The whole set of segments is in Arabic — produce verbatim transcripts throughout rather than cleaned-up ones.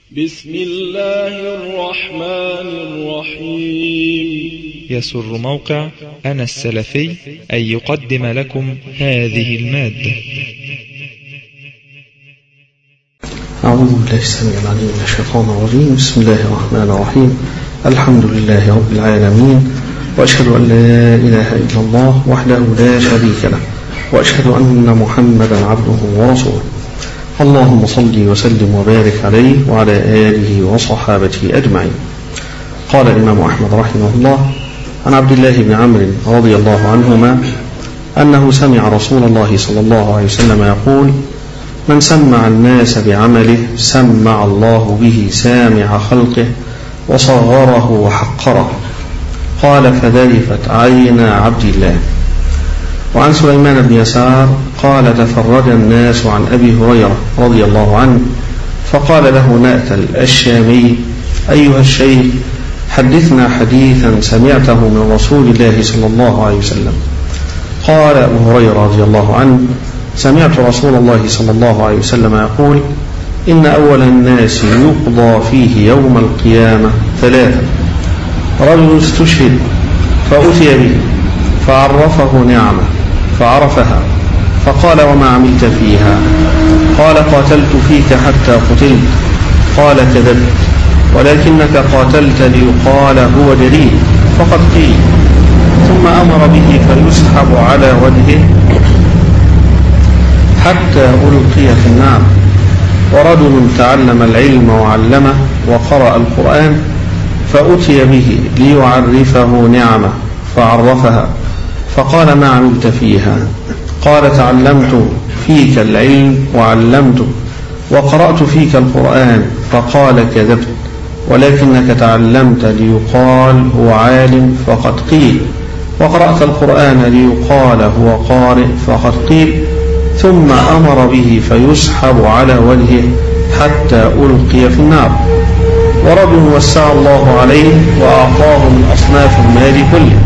بسم الله الرحمن الرحيم. يسر موقع أنا السلفي أن يقدم لكم هذه المادة. أعوذ بالله السميع العليم من الشيطان الرجيم. بسم الله الرحمن الرحيم. الحمد لله رب العالمين، وأشهد أن لا إله إلا الله وحده لا شريك له، وأشهد أن محمدا عبده ورسوله. اللهم صل وسلم وبارك عليه وعلى آله وصحابته أجمعين. قال الإمام أحمد رحمه الله عن عبد الله بن عمرو رضي الله عنهما أنه سمع رسول الله صلى الله عليه وسلم يقول: من سمع الناس بعمله سمع الله به سامع خلقه وصغره وحقره. قال: فذرفت عينا عبد الله. وعن سليمان بن يسار قال: تفرج الناس عن أبي هريرة رضي الله عنه، فقال له نأتل الشامي: أيها الشيخ، حدثنا حديثا سمعته من رسول الله صلى الله عليه وسلم. قال أبو هريرة رضي الله عنه: سمعت رسول الله صلى الله عليه وسلم يقول: إن أول الناس يقضى فيه يوم القيامة ثلاثة: رجل استشهد فأتي به فعرفه نعمه فعرفها، فقال: وما عملت فيها؟ قال: قاتلت فيك حتى قتلت. قال: كذبت، ولكنك قاتلت ليقال هو دليل، فقد قيل. ثم أمر به فيسحب على وجهه حتى ألقي في النار. ورجل تعلم العلم وعلمه وقرأ القرآن فأتي به ليعرفه نعمه فعرفها، فقال: ما عملت فيها؟ قال: تعلمت فيك العلم وعلمته وقرأت فيك القرآن. فقال: كذبت، ولكنك تعلمت ليقال هو عالم فقد قيل، وقرأت القرآن ليقال هو قارئ فقد قيل. ثم أمر به فيسحب على وجهه حتى ألقي في النار. ورجل وسع الله عليه وأعطاه من أصناف المال كله.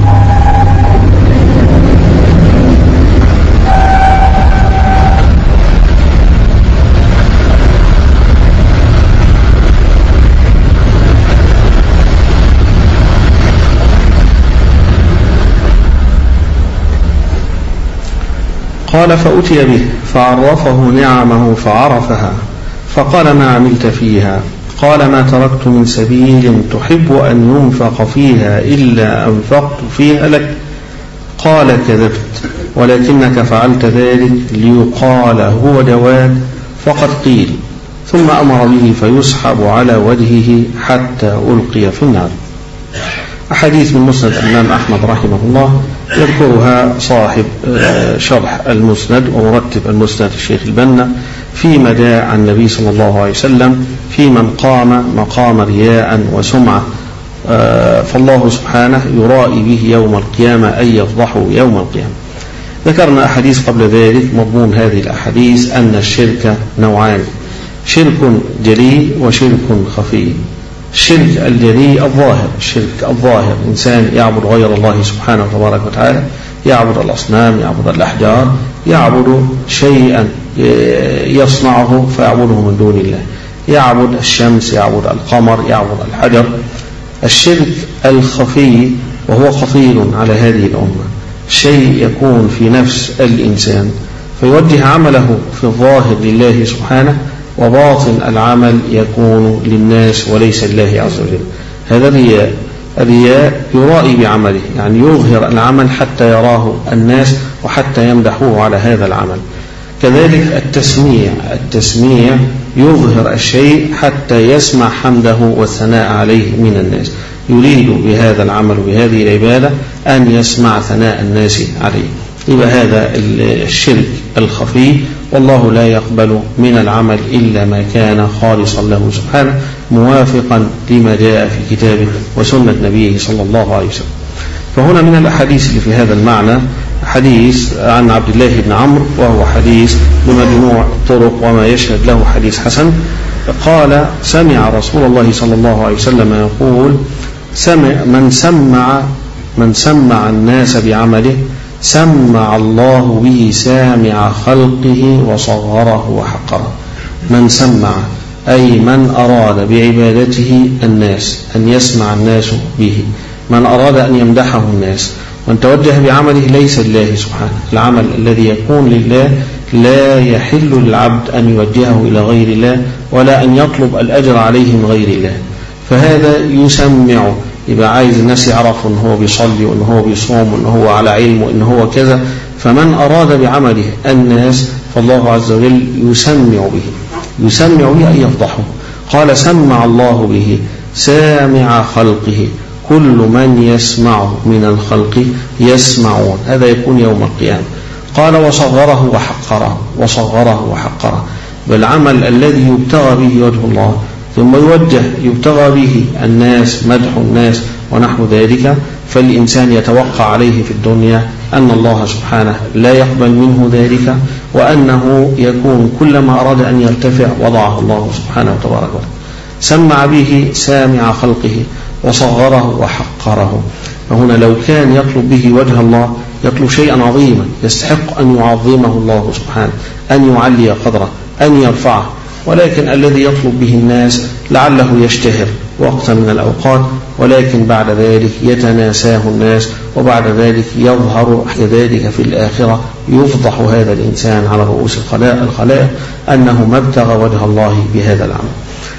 قال: فأتي به فعرفه نعمه فعرفها، فقال: ما عملت فيها؟ قال: ما تركت من سبيل تحب أن ينفق فيها إلا أنفقت فيها لك. قال: كذبت، ولكنك فعلت ذلك ليقال هو جواد فقد قيل. ثم أمر به فيسحب على وجهه حتى ألقي في النار. أحاديث من مسند الإمام أحمد رحمه الله يذكرها صاحب شرح المسند ومرتب المسند الشيخ البنا فيما جاء عن النبي صلى الله عليه وسلم في من قام مقام رياء وسمعة، فالله سبحانه يرائي به يوم القيامة أي يفضحه يوم القيامة. ذكرنا أحاديث قبل ذلك. مضمون هذه الأحاديث أن الشرك نوعان: شرك جلي وشرك خفي. الشرك الجلي الظاهر، الشرك الظاهر إنسان يعبد غير الله سبحانه وتبارك وتعالى، يعبد الأصنام، يعبد الأحجار، يعبد شيئا يصنعه فيعبده من دون الله، يعبد الشمس، يعبد القمر، يعبد الحجر. الشرك الخفي وهو خطير على هذه الأمة، شيء يكون في نفس الإنسان فيوجه عمله في الظاهر لله سبحانه، وباطن العمل يكون للناس وليس لله عز وجل. هذا الرياء. الرياء يرائي بعمله، يعني يظهر العمل حتى يراه الناس وحتى يمدحوه على هذا العمل. كذلك التسميع، التسميع يظهر الشيء حتى يسمع حمده والثناء عليه من الناس، يريد بهذا العمل وبهذه العبادة أن يسمع ثناء الناس عليه. يبقى هذا الشرك الخفي، والله لا يقبل من العمل إلا ما كان خالصا له سبحانه موافقا لما جاء في كتابه وسنة نبيه صلى الله عليه وسلم. فهنا من الأحاديث اللي في هذا المعنى حديث عن عبد الله بن عمرو، وهو حديث بمجموع طرق وما يشهد له حديث حسن. قال: سمع رسول الله صلى الله عليه وسلم يقول: سمع من سمع من سمع الناس بعمله سمع الله به سامع خلقه وصغره وحقره. من سمع أي من أراد بعبادته الناس أن يسمع الناس به، من أراد أن يمدحه الناس، وأن توجه بعمله ليس لله سبحانه. العمل الذي يكون لله لا يحل للعبد أن يوجهه إلى غير الله ولا أن يطلب الأجر عليه من غير الله، فهذا يسمع. يبقى عايز الناس يعرفوا أن هو بيصلي وأن هو بيصوم وأن هو على علم وأن هو كذا، فمن أراد بعمله الناس فالله عز وجل يسمع به، يسمع به أن يفضحه. قال سمع الله به سامع خلقه، كل من يسمعه من الخلق يسمعون، هذا يكون يوم القيامة. قال وصغره وحقره، وصغره وحقره، بالعمل الذي يبتغى به وجه الله ثم يوجه يبتغى به الناس، مدح الناس ونحو ذلك، فالإنسان يتوقع عليه في الدنيا أن الله سبحانه لا يقبل منه ذلك، وأنه يكون كلما أراد أن يرتفع وضعه الله سبحانه وتبارك وتعالى. سمع به سامع خلقه وصغره وحقره. فهنا لو كان يطلب به وجه الله يطلب شيئا عظيما يستحق أن يعظمه الله سبحانه، أن يعلي قدره، أن يرفعه، ولكن الذي يطلب به الناس لعله يشتهر وقتا من الأوقات، ولكن بعد ذلك يتناساه الناس، وبعد ذلك يظهر ذلك في الآخرة، يفضح هذا الإنسان على رؤوس الخلائق أنه ما ابتغى وجه الله بهذا العمل.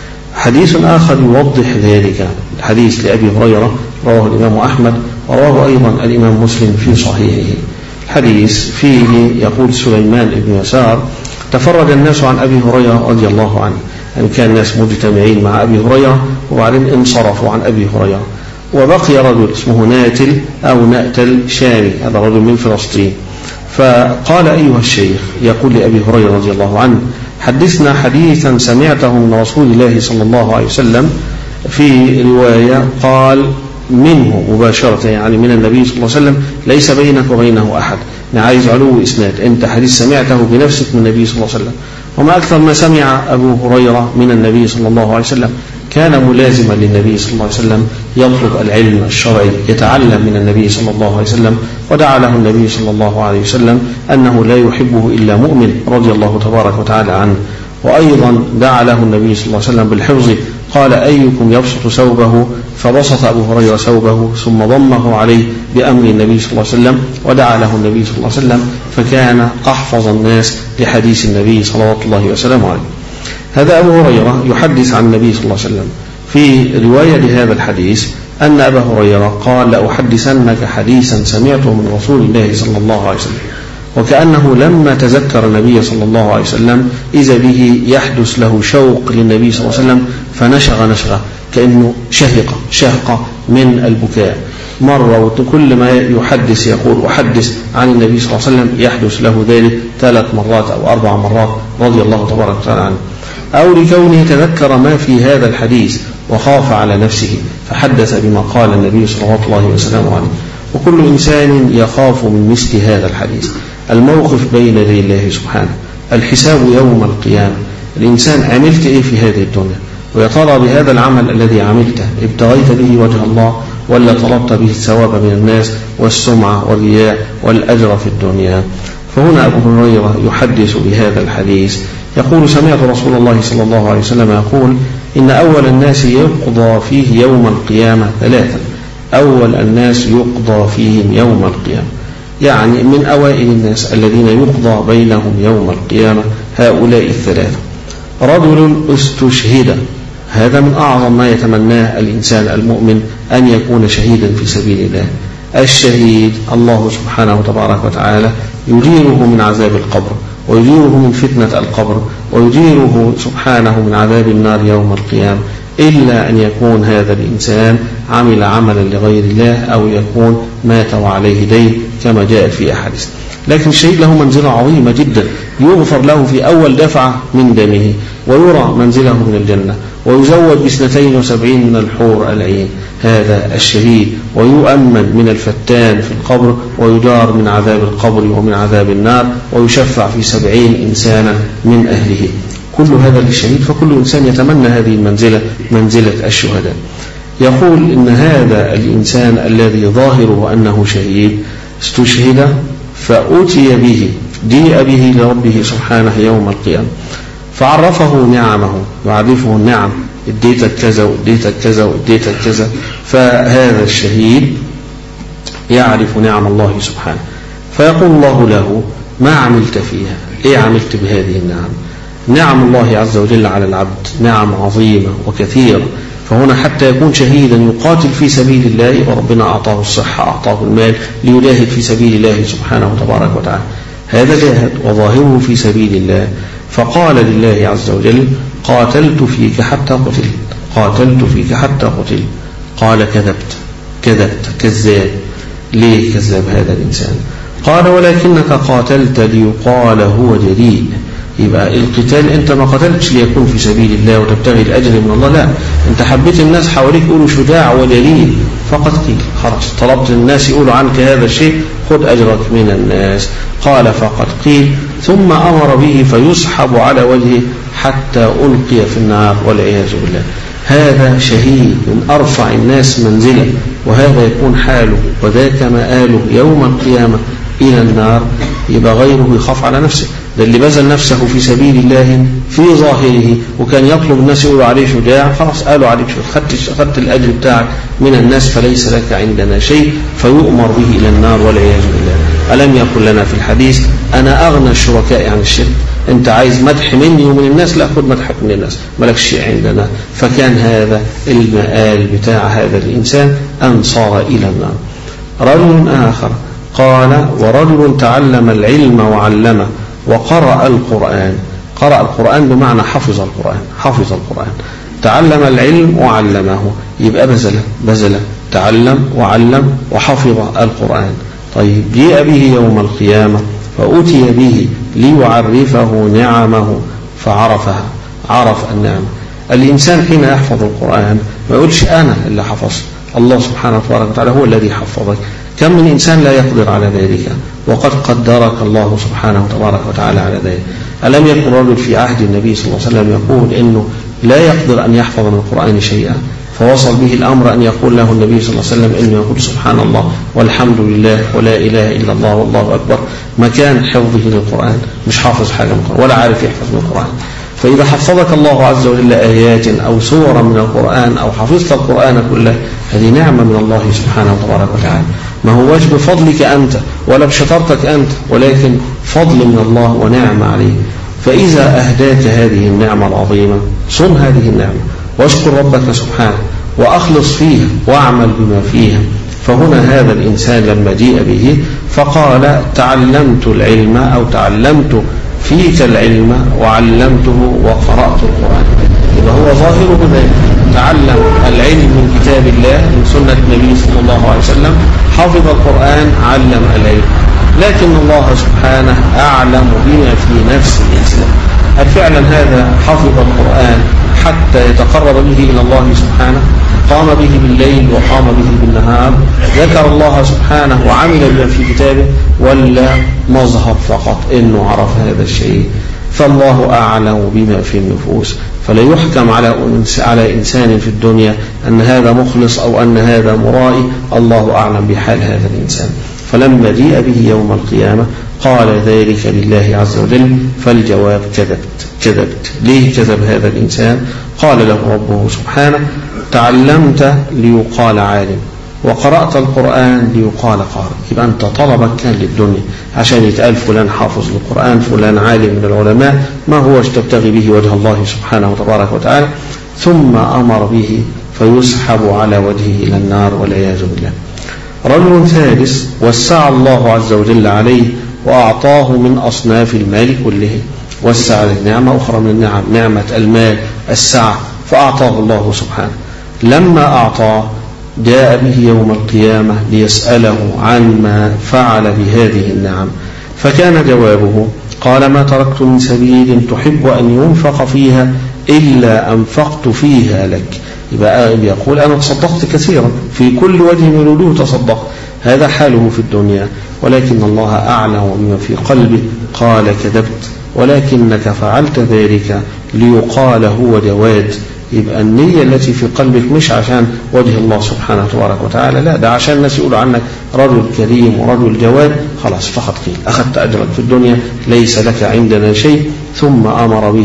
حديث آخر يوضح ذلك، حديث لأبي هريرة رواه الإمام أحمد ورواه أيضا الإمام مسلم في صحيحه. الحديث فيه يقول سليمان بن يسار تفرد الناس عن أبي هريرة رضي الله عنه، يعني كان الناس مجتمعين مع أبي هريرة وبعدين انصرفوا عن أبي هريرة، وبقي رجل اسمه ناتل أو نأتل شامي، هذا رجل من فلسطين، فقال أيها الشيخ، يقول لأبي هريرة رضي الله عنه حدثنا حديثا سمعته من رسول الله صلى الله عليه وسلم، في رواية قال منه مباشرة، يعني من النبي صلى الله عليه وسلم، ليس بينك وبينه أحد، أنا عايز علو إسناد، أنت حديث سمعته بنفسك من النبي صلى الله عليه وسلم. وما أكثر ما سمع أبو هريرة من النبي صلى الله عليه وسلم، كان ملازما للنبي صلى الله عليه وسلم، يطلب العلم الشرعي، يتعلم من النبي صلى الله عليه وسلم، ودعا له النبي صلى الله عليه وسلم أنه لا يحبه إلا مؤمن رضي الله تبارك وتعالى عنه. وأيضا دعا له النبي صلى الله عليه وسلم بالحفظ، قال أيكم يبسط ثوبه، فبسط أبو هريرة ثوبه ثم ضمه عليه بأمر النبي صلى الله عليه وسلم، ودعا له النبي صلى الله عليه وسلم، فكان أحفظ الناس لحديث النبي صلى الله عليه وسلم عليه. هذا أبو هريرة يحدث عن النبي صلى الله عليه وسلم. في رواية لهذا الحديث أن أبا هريرة قال لأحدثنك حديثا سمعته من رسول الله صلى الله عليه وسلم، وكأنه لما تذكر النبي صلى الله عليه وسلم إذا به يحدث له شوق للنبي صلى الله عليه وسلم، فنشغ نشغة كأنه شهق شهقة من البكاء مرة، وكل ما يحدث يقول أحدث عن النبي صلى الله عليه وسلم يحدث له ذلك ثلاث مرات أو أربع مرات رضي الله تبارك وتعالى عنه، أو لكونه تذكر ما في هذا الحديث وخاف على نفسه فحدث بما قال النبي صلى الله عليه وسلم عليه. وكل إنسان يخاف من مثل هذا الحديث، الموقف بين يدي الله سبحانه، الحساب يوم القيامة، الإنسان عملت إيه في هذه الدنيا، ويا ترى بهذا العمل الذي عملته ابتغيت به وجه الله ولا طلبت به الثواب من الناس والسمعة والرياء والأجر في الدنيا. فهنا أبو هريرة يحدث بهذا الحديث، يقول سمعت رسول الله صلى الله عليه وسلم يقول إن أول الناس يقضى فيه يوم القيامة ثلاثا، أول الناس يقضى فيهم يوم القيامة، يعني من أوائل الناس الذين يقضى بينهم يوم القيامة هؤلاء الثلاثة. رجل استشهد، هذا من أعظم ما يتمناه الإنسان المؤمن أن يكون شهيدا في سبيل الله. الشهيد الله سبحانه وتبارك وتعالى يجيره من عذاب القبر، ويجيره من فتنة القبر، ويجيره سبحانه من عذاب النار يوم القيامة، إلا أن يكون هذا الإنسان عمل عملا لغير الله، أو يكون مات وعليه دين كما جاء في أحاديث. لكن الشهيد له منزلة عظيمة جدا، يغفر له في أول دفعة من دمه، ويرى منزله من الجنة، ويزود باثنتين وسبعين من الحور العين، هذا الشهيد، ويؤمن من الفتان في القبر، ويجار من عذاب القبر ومن عذاب النار، ويشفع في سبعين إنسانا من أهله. كل هذا للشهيد، فكل إنسان يتمنى هذه المنزلة، منزلة الشهداء. يقول إن هذا الإنسان الذي ظاهره أنه شهيد استشهد فأتي به، جيء به لربه سبحانه يوم القيامة، فعرفه نعمه، يعرفه النعم، اديتك كذا واديتك كذا واديتك كذا. فهذا الشهيد يعرف نعم الله سبحانه، فيقول الله له ما عملت فيها؟ ايه عملت بهذه النعم؟ نعم الله عز وجل على العبد نعم عظيمة وكثيرة. فهنا حتى يكون شهيدا يقاتل في سبيل الله، وربنا أعطاه الصحة أعطاه المال ليجاهد في سبيل الله سبحانه وتبارك وتعالى، هذا جاهد وظاهره في سبيل الله. فقال لله عز وجل قاتلت فيك حتى قتلت، قاتلت فيك حتى قتلت. قال كذبت كذبت كذاب. ليه كذب هذا الإنسان؟ قال ولكنك قاتلت ليقال هو جريء. يبقى القتال أنت ما قتلتش ليكون في سبيل الله وتبتغي الأجر من الله، لا، أنت حبيت الناس حواليك يقولوا شجاع وجريء فقط قيل، خلاص طلبت الناس يقولوا عنك هذا الشيء، خذ أجرك من الناس. قال فقد قيل، ثم أمر به فيسحب على وجهه حتى ألقي في النار والعياذ بالله. هذا شهيد من أرفع الناس منزلة، وهذا يكون حاله وذاك مآله يوم القيامة إلى النار. يبقى غيره يخاف على نفسه، ده اللي بذل نفسه في سبيل الله في ظاهره وكان يطلب الناس يقولوا عليه شجاع، خلاص قالوا عليك خدت خدت الأجر بتاعك من الناس فليس لك عندنا شيء، فيؤمر به إلى النار والعياذ بالله. ألم يقل لنا في الحديث أنا أغنى الشركاء عن الشرك؟ أنت عايز مدح مني ومن الناس؟ لا، خد مدحك من الناس، ملك شيء عندنا. فكان هذا المآل بتاع هذا الإنسان أن صار إلى النار. رجل آخر قال ورجل تعلم العلم وعلمه وقرأ القرآن. قرأ القرآن بمعنى حفظ القرآن، حفظ القرآن. تعلم العلم وعلمه، يبقى بذل بذل تعلم وعلم وحفظ القرآن. طيب جيء به يوم القيامة فأتي به ليعرفه نعمه فعرفها، عرف النعمة. الإنسان حين يحفظ القرآن ما يقولش أنا اللي حفظت، الله سبحانه وتعالى هو الذي حفظك. كم من إنسان لا يقدر على ذلك وقد قدرك الله سبحانه وتعالى على ذلك. ألم يكن رجل في عهد النبي صلى الله عليه وسلم يقول إنه لا يقدر أن يحفظ من القرآن شيئا، فوصل به الأمر أن يقول له النبي صلى الله عليه وسلم إنه يقول سبحان الله والحمد لله ولا إله إلا الله والله أكبر مكان حفظه للقرآن، مش حافظ حاجة من القرآن ولا عارف يحفظ من القرآن. فإذا حفظك الله عز وجل آيات أو سورة من القرآن أو حفظت القرآن كله، هذه نعمة من الله سبحانه وتعالى، ما هوش بفضلك أنت ولا بشطارتك أنت، ولكن فضل من الله ونعمة عليه. فإذا أهداك هذه النعمة العظيمة صن هذه النعمة واشكر ربك سبحانه وأخلص فيها واعمل بما فيها. فهنا هذا الإنسان لما جيء به فقال تعلمت العلم أو تعلمت فيك العلم وعلمته وقرأت القرآن. يبقى هو ظاهره ذلك، تعلم العلم من كتاب الله من سنة النبي صلى الله عليه وسلم، حفظ القرآن، علم العلم. لكن الله سبحانه أعلم بما في نفس الإنسان. هل فعلا هذا حفظ القرآن حتى يتقرب به إلى الله سبحانه؟ قام به بالليل وقام به بالنهار، ذكر الله سبحانه وعمل بما في كتابه، ولا مظهر فقط إنه عرف هذا الشيء؟ فالله أعلم بما في النفوس، فلا يحكم على على إنسان في الدنيا أن هذا مخلص أو أن هذا مرائي، الله أعلم بحال هذا الإنسان. فلما جيء به يوم القيامة قال ذلك لله عز وجل، فالجواب كذبت كذبت. ليه كذب هذا الإنسان؟ قال له ربه سبحانه تعلمت ليقال عالم وقرأت القرآن ليقال قارئ. يبقى أنت طلبك كان للدنيا عشان يتقال فلان حافظ للقرآن، فلان عالم من العلماء، ما هو تبتغي به وجه الله سبحانه وتبارك وتعالى. ثم أمر به فيسحب على وجهه إلى النار والعياذ بالله. رجل ثالث وسع الله عز وجل عليه وأعطاه من أصناف المال كله، وسع عليه نعمة أخرى من النعم، نعمة المال السعة، فأعطاه الله سبحانه. لما أعطاه جاء به يوم القيامة ليسأله عن ما فعل بهذه النعم، فكان جوابه قال ما تركت من سبيل تحب أن ينفق فيها إلا أنفقت فيها لك. يبقى يقول أنا تصدقت كثيرا في كل وجه من وجوه تصدقت، هذا حاله في الدنيا، ولكن الله أعلم بما في قلبه. قال كذبت ولكنك فعلت ذلك ليقال هو جواد. يبقى النية التي في قلبك مش عشان وجه الله سبحانه وتعالى، لا، ده عشان الناس يقولوا عنك رجل كريم ورجل جواد، خلاص فقط قيل أخذت أجرك في الدنيا ليس لك عندنا شيء. ثم أمر به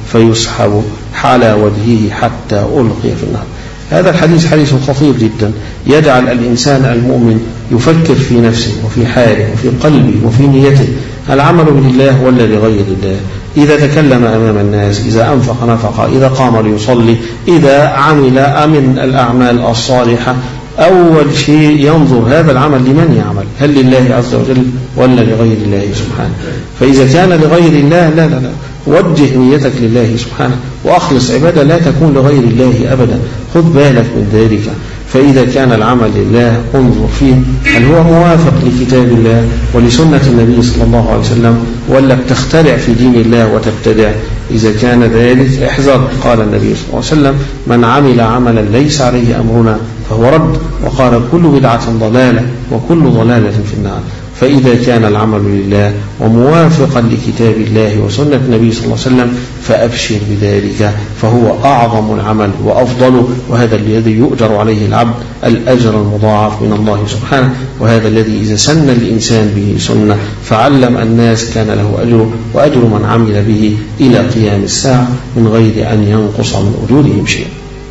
فيسحب على وجهه حتى ألقي في النار. هذا الحديث حديث خطير جدا، يجعل الإنسان المؤمن يفكر في نفسه وفي حاله وفي قلبه وفي نيته. العمل لله ولا لغير الله؟ إذا تكلم أمام الناس، إذا أنفق نفق، إذا قام ليصلي، إذا عمل من الأعمال الصالحة، أول شيء ينظر هذا العمل لمن يعمل، هل لله عز وجل ولا لغير الله سبحانه. فإذا كان لغير الله لا لا لا وجه نيتك لله سبحانه وأخلص عبادة لا تكون لغير الله أبدا، خذ بالك من ذلك. فإذا كان العمل لله انظر فيه هل هو موافق لكتاب الله ولسنة النبي صلى الله عليه وسلم، ولا بتخترع في دين الله وتبتدع. إذا كان ذلك احذر. قال النبي صلى الله عليه وسلم: من عمل عملا ليس عليه أمرنا فهو رد، وقال: كل بدعة ضلالة وكل ضلالة في النار. فإذا كان العمل لله وموافقا لكتاب الله وسنة النبي صلى الله عليه وسلم فأبشر بذلك، فهو أعظم العمل وأفضله، وهذا الذي يؤجر عليه العبد الأجر المضاعف من الله سبحانه، وهذا الذي إذا سن الإنسان به سنة فعلم الناس كان له أجر، وأجر من عمل به إلى قيام الساعة من غير أن ينقص من أجورهم شيء.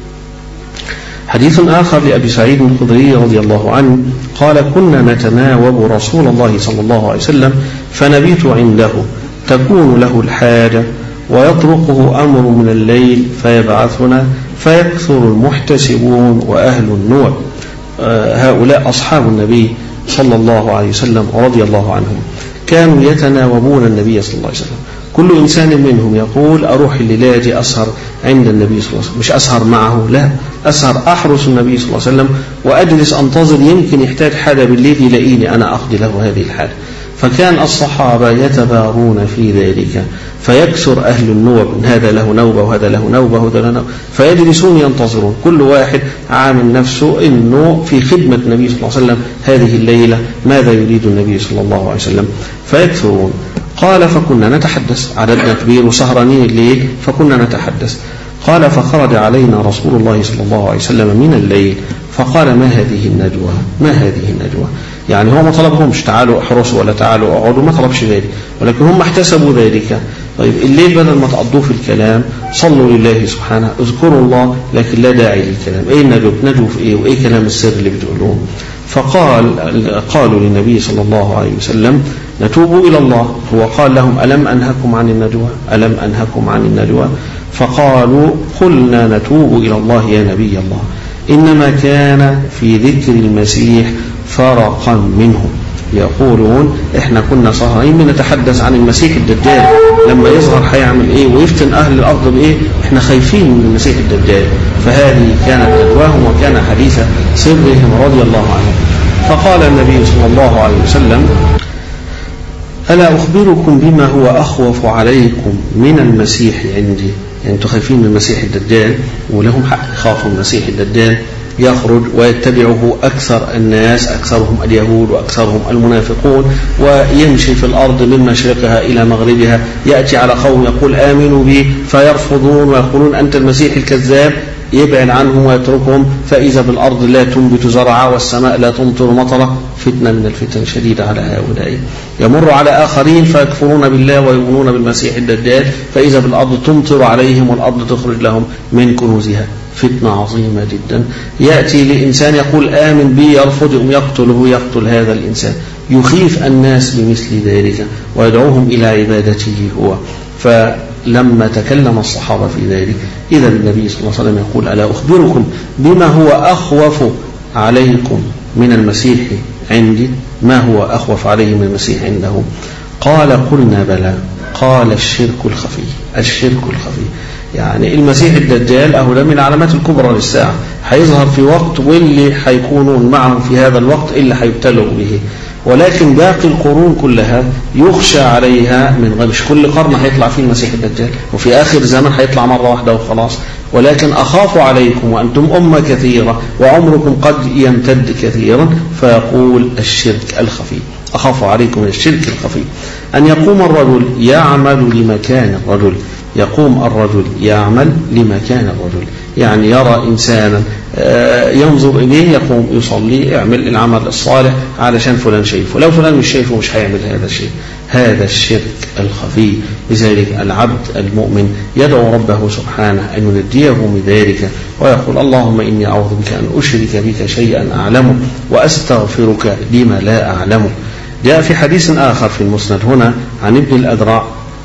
حديث آخر لأبي سعيد الخدري رضي الله عنه قال: كنا نتناوب رسول الله صلى الله عليه وسلم فنبيت عنده، تكون له الحاجة ويطرقه أمر من الليل فيبعثنا، فيكثر المحتسبون وأهل النوع. هؤلاء أصحاب النبي صلى الله عليه وسلم رضي الله عنهم كانوا يتناوبون النبي صلى الله عليه وسلم. كل إنسان منهم يقول: أروح الليلة أسهر عند النبي صلى الله عليه وسلم، مش أسهر معه، لا، أسهر أحرس النبي صلى الله عليه وسلم وأجلس أنتظر، يمكن يحتاج حاجة بالليل يلاقيني أنا أقضي له هذه الحاجة. فكان الصحابة يتبارون في ذلك، فيكثر أهل النوب، هذا له نوبة وهذا له نوبة وهذا له نوبة، فيجلسون ينتظرون، كل واحد عامل نفسه إنه في خدمة النبي صلى الله عليه وسلم هذه الليلة، ماذا يريد النبي صلى الله عليه وسلم، فيكثرون. قال: فكنا نتحدث، عددنا كبير وسهرانين الليل، فكنا نتحدث. قال: فخرج علينا رسول الله صلى الله عليه وسلم من الليل فقال: ما هذه النجوى؟ ما هذه النجوى؟ يعني هو ما طلبهمش تعالوا احرسوا ولا تعالوا اقعدوا، ما طلبش ذلك، ولكن هم احتسبوا ذلك. طيب الليل بدل ما تقضوه في الكلام صلوا لله سبحانه، اذكروا الله، لكن لا داعي للكلام. ايه النجوى؟ نجوا في ايه؟ وايه كلام السر اللي بتقولوه؟ فقال قالوا للنبي صلى الله عليه وسلم: نتوب إلى الله. هو قال لهم: ألم أنهكم عن النجوى؟ ألم أنهكم عن النجوى؟ فقالوا: قلنا نتوب إلى الله يا نبي الله، إنما كان في ذكر المسيح فرقا منه. يقولون إحنا كنا سهرين بنتحدث عن المسيح الدجال، لما يظهر هيعمل إيه ويفتن أهل الأرض بإيه، إحنا خايفين من المسيح الدجال. فهذه كانت نجواهم وكان حديث سرهم رضي الله عنهم. فقال النبي صلى الله عليه وسلم: ألا أخبركم بما هو أخوف عليكم من المسيح عندي؟ يعني أنتم خايفين من المسيح الدجال، ولهم حق يخافوا من المسيح الدجال، يخرج ويتبعه أكثر الناس، أكثرهم اليهود وأكثرهم المنافقون، ويمشي في الأرض من مشرقها إلى مغربها، يأتي على قوم يقول آمنوا بي فيرفضون ويقولون أنت المسيح الكذاب، يبعد عنهم ويتركهم، فإذا بالأرض لا تنبت زرعا والسماء لا تمطر مطرا، فتنة من الفتن شديدة على هؤلاء. يمر على آخرين فيكفرون بالله ويؤمنون بالمسيح الدجال، فإذا بالأرض تمطر عليهم والأرض تخرج لهم من كنوزها، فتنة عظيمة جدا. يأتي لإنسان يقول آمن بي، يرفض يقتله، يقتل هذا الإنسان، يخيف الناس بمثل ذلك ويدعوهم إلى عبادته هو. فلما تكلم الصحابة في ذلك إذا النبي صلى الله عليه وسلم يقول: ألا أخبركم بما هو أخوف عليكم من المسيح عندي؟ ما هو أخوف عليه من المسيح عنده؟ قال: قلنا بلى. قال: الشرك الخفي. الشرك الخفي يعني المسيح الدجال أهو ده من العلامات الكبرى للساعة، هيظهر في وقت واللي هيكونون معه في هذا الوقت اللي هيبتلوا به، ولكن باقي القرون كلها يخشى عليها من غير، مش كل قرن هيطلع فيه المسيح الدجال، وفي آخر زمن هيطلع مرة واحدة وخلاص، ولكن أخاف عليكم وأنتم أمة كثيرة وعمركم قد يمتد كثيرا، فيقول الشرك الخفي. أخاف عليكم الشرك الخفي، أن يقوم الرجل يعمل لمكان الرجل، يقوم الرجل يعمل لمكان الرجل، يعني يرى إنسانا ينظر إليه يقوم يصلي، يعمل العمل الصالح علشان فلان شايفه، لو فلان مش شايفه مش هيعمل هذا الشيء. هذا الشرك الخفي. لذلك العبد المؤمن يدعو ربه سبحانه أن ينجيه من ذلك ويقول اللهم إني أعوذ بك أن أشرك بك شيئا أعلمه وأستغفرك لما لا أعلمه. جاء في حديث آخر في المسند هنا عن ابن الأدرع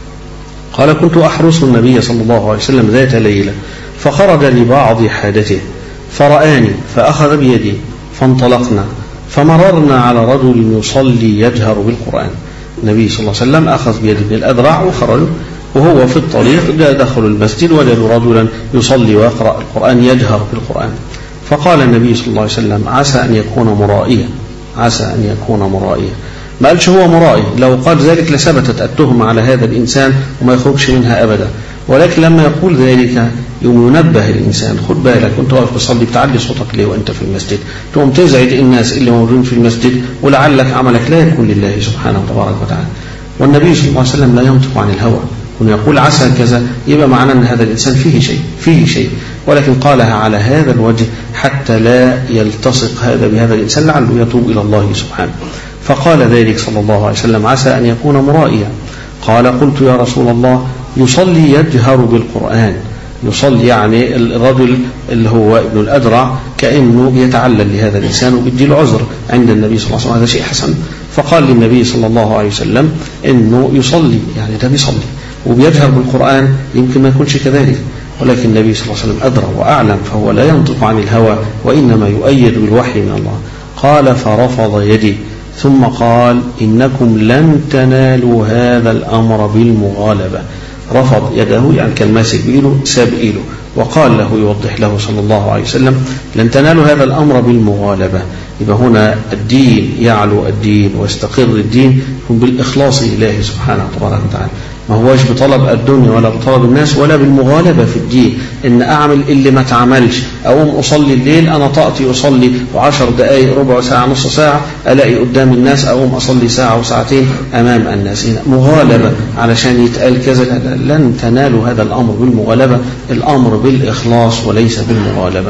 قال كنت أحرس النبي صلى الله عليه وسلم ذات ليلة فخرج لبعض حاجته فرآني فأخذ بيدي فانطلقنا فمررنا على رجل يصلي يجهر بالقرآن. النبي صلى الله عليه وسلم أخذ بيد ابن الأدرع وخرج وهو في الطريق دخلوا المسجد وجدوا رجلا يصلي ويقرأ القرآن يجهر بالقرآن. فقال النبي صلى الله عليه وسلم عسى أن يكون مرائيا عسى أن يكون مرائيا. ما قالش هو مرائي، لو قال ذلك لثبتت التهمة على هذا الإنسان وما يخرجش منها أبدا، ولكن لما يقول ذلك يوم ينبه الإنسان خد بالك كنت واقف بتصلي بتعلي صوتك ليه وأنت في المسجد، تقوم تزعج الناس اللي موجودين في المسجد ولعلك عملك لا يكون لله سبحانه وتبارك وتعالى. والنبي صلى الله عليه وسلم لا ينطق عن الهوى، كن يقول عسى كذا يبقى معناه أن هذا الإنسان فيه شيء فيه شيء ولكن قالها على هذا الوجه حتى لا يلتصق هذا بهذا الإنسان لعله يتوب إلى الله سبحانه. فقال ذلك صلى الله عليه وسلم عسى أن يكون مرائيا. قال قلت يا رسول الله يصلي يجهر بالقرآن، يصلي يعني الرجل اللي هو ابن الأدرع كأنه بيتعلل لهذا الإنسان وبيدي العذر عند النبي صلى الله عليه وسلم، هذا شيء حسن. فقال للنبي صلى الله عليه وسلم إنه يصلي يعني ده بيصلي وبيجهر بالقرآن يمكن ما يكونش كذلك، ولكن النبي صلى الله عليه وسلم أدرى وأعلم فهو لا ينطق عن الهوى وإنما يؤيد بالوحي من الله. قال فرفض يدي ثم قال إنكم لن تنالوا هذا الأمر بالمغالبة. رفض يده يعني كان ماسك بإيده ساب إيده وقال له يوضح له صلى الله عليه وسلم لن تنالوا هذا الأمر بالمغالبة. يبقى هنا الدين يعلو الدين ويستقر الدين يكون بالإخلاص لله سبحانه وتبارك وتعالى، ما هوش بطلب الدنيا ولا بطلب الناس ولا بالمغالبة في الدين إن أعمل اللي ما تعملش، أقوم أصلي الليل أنا طاقتي أصلي وعشر دقائق ربع ساعة نص ساعة ألاقي قدام الناس أقوم أصلي ساعة وساعتين أمام الناس، هنا مغالبة علشان يتقال كذا. لن تنالوا هذا الأمر بالمغالبة، الأمر بالإخلاص وليس بالمغالبة.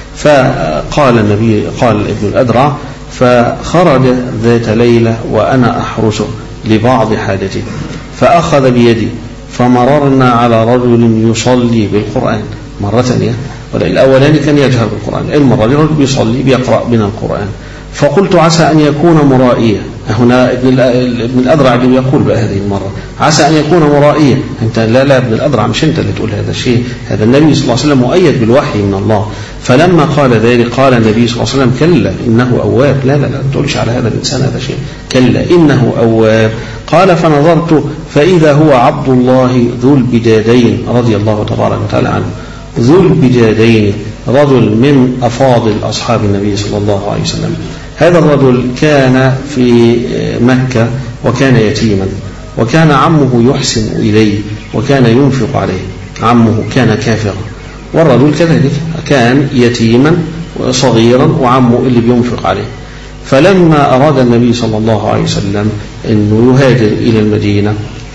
فقال النبي قال ابن الأدرع فخرج ذات ليلة وأنا أحرسه لبعض حاجته فأخذ بيدي فمررنا على رجل يصلي بالقرآن مرة ثانية، والأولاني كان يجهر بالقرآن، المرة دي رجل بيصلي بيقرأ بنا القرآن. فقلت عسى أن يكون مرائيا. هنا ابن الأدرع اللي يقول بهذه المرة عسى أن يكون مرائيا. أنت لا لا ابن الأدرع مش أنت اللي تقول هذا الشيء، هذا النبي صلى الله عليه وسلم مؤيد بالوحي من الله. فلما قال ذلك قال النبي صلى الله عليه وسلم كلا إنه أواب. لا لا لا تقولش على هذا الإنسان هذا شيء، كلا إنه أواب. قال فنظرت فإذا هو عبد الله ذو البجادين رضي الله تبارك وتعالى عنه. ذو البجادين رجل من أفاضل أصحاب النبي صلى الله عليه وسلم. هذا الرجل كان في مكة وكان يتيما وكان عمه يحسن إليه وكان ينفق عليه. عمه كان كافرا والرجل كذلك كان يتيما صغيرا وعمه اللي بينفق عليه. فلما أراد النبي صلى الله عليه وسلم أنه يهاجر إلى المدينة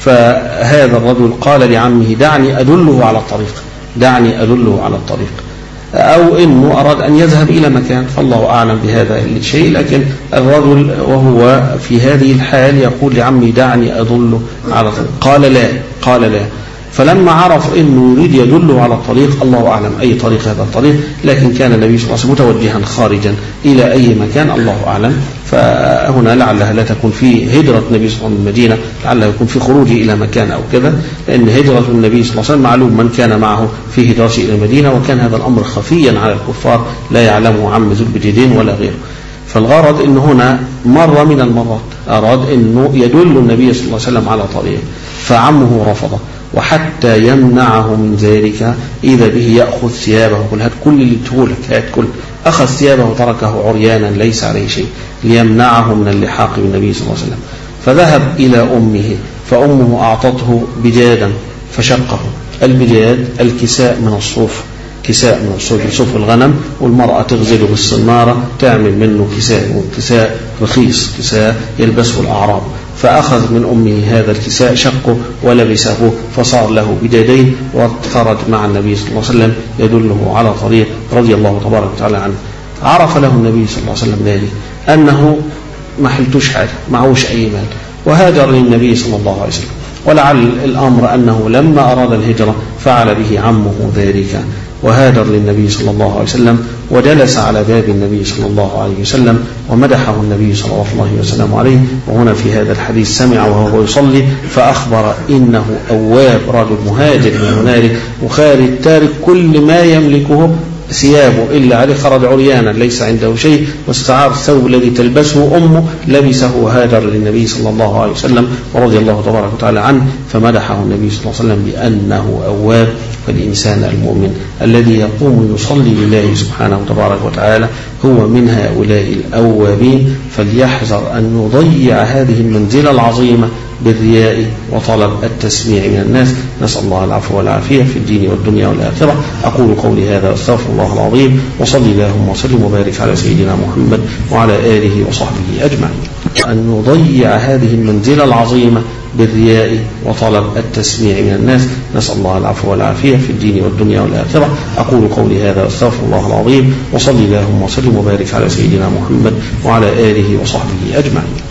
فهذا الرجل قال لعمه دعني أدله على الطريق دعني أدله علله على الطريق، أو إنه أراد أن يذهب إلى مكان فالله أعلم بهذا الشيء. لكن الرجل وهو في هذه الحال يقول لعمي دعني أدله على الطريق، قال لا قال لا. فلما عرف أنه يريد يدله على الطريق الله أعلم أي طريق هذا الطريق، لكن كان النبي صلى الله عليه وسلم متوجها خارجا إلى أي مكان الله أعلم. فهنا لعلها لا تكون في هجرة النبي صلى الله عليه وسلم من المدينة، لعلها يكون في خروجه إلى مكان أو كذا، لأن هجرة النبي صلى الله عليه وسلم معلوم من كان معه في هجرته إلى المدينة، وكان هذا الأمر خفيا على الكفار لا يعلمه عم ذو البجدين ولا غيره. فالغرض أن هنا مرة من المرات أراد أنه يدل النبي صلى الله عليه وسلم على طريق فعمه رفضه، وحتى يمنعه من ذلك إذا به يأخذ ثيابه يقول هات كل اللي تقولك هات كل، أخذ ثيابه وتركه عريانا ليس عليه شيء ليمنعه من اللحاق بالنبي صلى الله عليه وسلم. فذهب إلى أمه فأمه أعطته بجادا فشقه. البجاد الكساء من الصوف، كساء من الصوف صوف الغنم، والمرأة تغزله بالصنارة تعمل منه كساء، كساء رخيص كساء يلبسه الأعراب. فأخذ من أمه هذا الكساء شقه ولبسه فصار له بدادين وخرج مع النبي صلى الله عليه وسلم يدله على طريق رضي الله تبارك وتعالى عنه. عرف له النبي صلى الله عليه وسلم ذلك أنه ما حلتوش حاجة معهوش أي مال، وهاجر للنبي صلى الله عليه وسلم. ولعل الأمر أنه لما أراد الهجرة فعل به عمه ذلك، وهاجر للنبي صلى الله عليه وسلم وجلس على باب النبي صلى الله عليه وسلم ومدحه النبي صلى الله عليه وسلم عليه. وهنا في هذا الحديث سمع وهو يصلي فأخبر إنه أواب، رجل مهاجر من هنالك وخارج تارك كل ما يملكه، ثيابه إلا عليه، خرج عريانا ليس عنده شيء، واستعار الثوب الذي تلبسه أمه لبسه وهاجر للنبي صلى الله عليه وسلم ورضي الله تبارك وتعالى عنه، فمدحه النبي صلى الله عليه وسلم بأنه أواب. فالإنسان المؤمن الذي يقوم يصلي لله سبحانه تبارك وتعالى هو من هؤلاء الأوابين، فليحذر أن يضيع هذه المنزلة العظيمة بالرياء وطلب التسميع من الناس. نسأل الله العفو والعافية في الدين والدنيا والآخرة. أقول قولي هذا واستغفر الله العظيم، وصلي اللهم وسلم وبارك على سيدنا محمد وعلى آله وصحبه أجمعين. أن يضيع هذه المنزلة العظيمة بالرياء وطلب التسميع من الناس. نسأل الله العفو والعافية في الدين والدنيا والآخرة. أقول قولي هذا واستغفر الله العظيم، وصلي اللهم وسلم وبارك على سيدنا محمد وعلى آله وصحبه أجمعين.